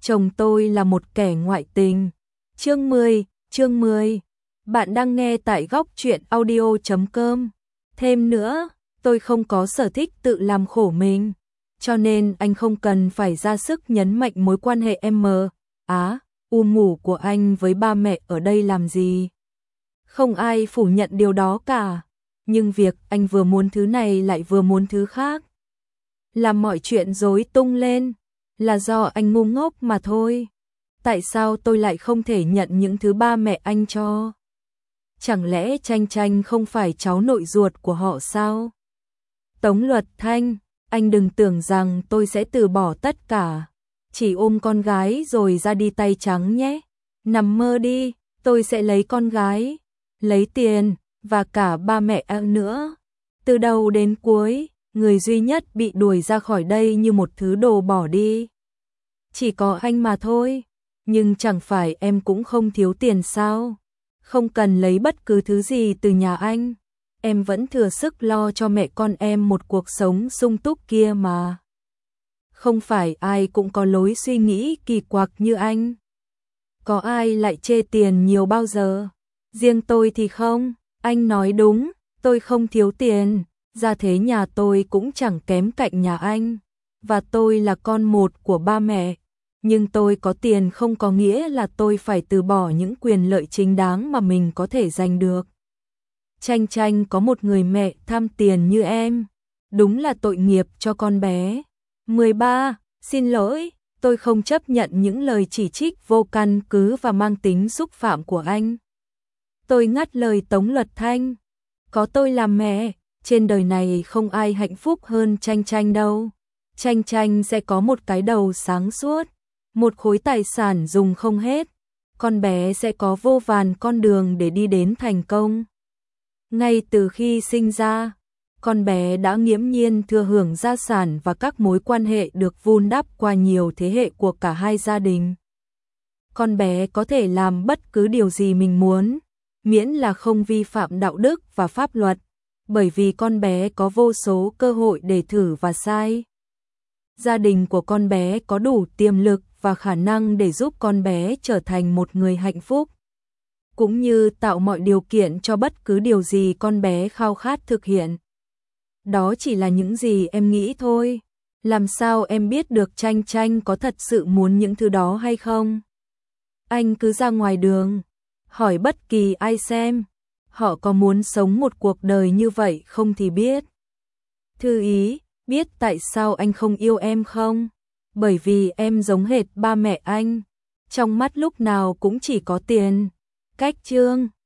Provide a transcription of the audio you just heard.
chồng tôi là một kẻ ngoại tình. Chương 10. Bạn đang nghe tại góc truyện audio.com. Thêm nữa, tôi không có sở thích tự làm khổ mình, cho nên anh không cần phải ra sức nhấn mạnh mối quan hệ ngủ của anh với ba mẹ ở đây làm gì. Không ai phủ nhận điều đó cả, nhưng việc anh vừa muốn thứ này lại vừa muốn thứ khác, làm mọi chuyện rối tung lên, là do anh ngu ngốc mà thôi. Tại sao tôi lại không thể nhận những thứ ba mẹ anh cho? Chẳng lẽ Tranh Tranh không phải cháu nội ruột của họ sao? Tống Luật Thanh, anh đừng tưởng rằng tôi sẽ từ bỏ tất cả, chỉ ôm con gái rồi ra đi tay trắng nhé. Nằm mơ đi, tôi sẽ lấy con gái, lấy tiền, và cả ba mẹ anh nữa. Từ đầu đến cuối, người duy nhất bị đuổi ra khỏi đây như một thứ đồ bỏ đi chỉ có anh mà thôi. Nhưng chẳng phải em cũng không thiếu tiền sao? Không cần lấy bất cứ thứ gì từ nhà anh, em vẫn thừa sức lo cho mẹ con em một cuộc sống sung túc kia mà. Không phải ai cũng có lối suy nghĩ kỳ quặc như anh. Có ai lại chê tiền nhiều bao giờ? Riêng tôi thì không. Anh nói đúng, tôi không thiếu tiền, gia thế nhà tôi cũng chẳng kém cạnh nhà anh, và tôi là con một của ba mẹ. Nhưng tôi có tiền không có nghĩa là tôi phải từ bỏ những quyền lợi chính đáng mà mình có thể giành được. Tranh Tranh có một người mẹ tham tiền như em, đúng là tội nghiệp cho con bé. 13. Xin lỗi, tôi không chấp nhận những lời chỉ trích vô căn cứ và mang tính xúc phạm của anh. Tôi ngắt lời Tống Luật Thanh. Có tôi làm mẹ, trên đời này không ai hạnh phúc hơn Tranh Tranh đâu. Tranh Tranh sẽ có một cái đầu sáng suốt, một khối tài sản dùng không hết. Con bé sẽ có vô vàn con đường để đi đến thành công. Ngay từ khi sinh ra, con bé đã nghiễm nhiên thừa hưởng gia sản và các mối quan hệ được vun đắp qua nhiều thế hệ của cả hai gia đình. Con bé có thể làm bất cứ điều gì mình muốn, miễn là không vi phạm đạo đức và pháp luật, bởi vì con bé có vô số cơ hội để thử và sai. Gia đình của con bé có đủ tiềm lực và khả năng để giúp con bé trở thành một người hạnh phúc, cũng như tạo mọi điều kiện cho bất cứ điều gì con bé khao khát thực hiện. Đó chỉ là những gì em nghĩ thôi. Làm sao em biết được Tranh Tranh có thật sự muốn những thứ đó hay không? Anh cứ ra ngoài đường, hỏi bất kỳ ai xem, họ có muốn sống một cuộc đời như vậy không thì biết. Thư ý, biết tại sao anh không yêu em không? Bởi vì em giống hệt ba mẹ anh, trong mắt lúc nào cũng chỉ có tiền. Cách chương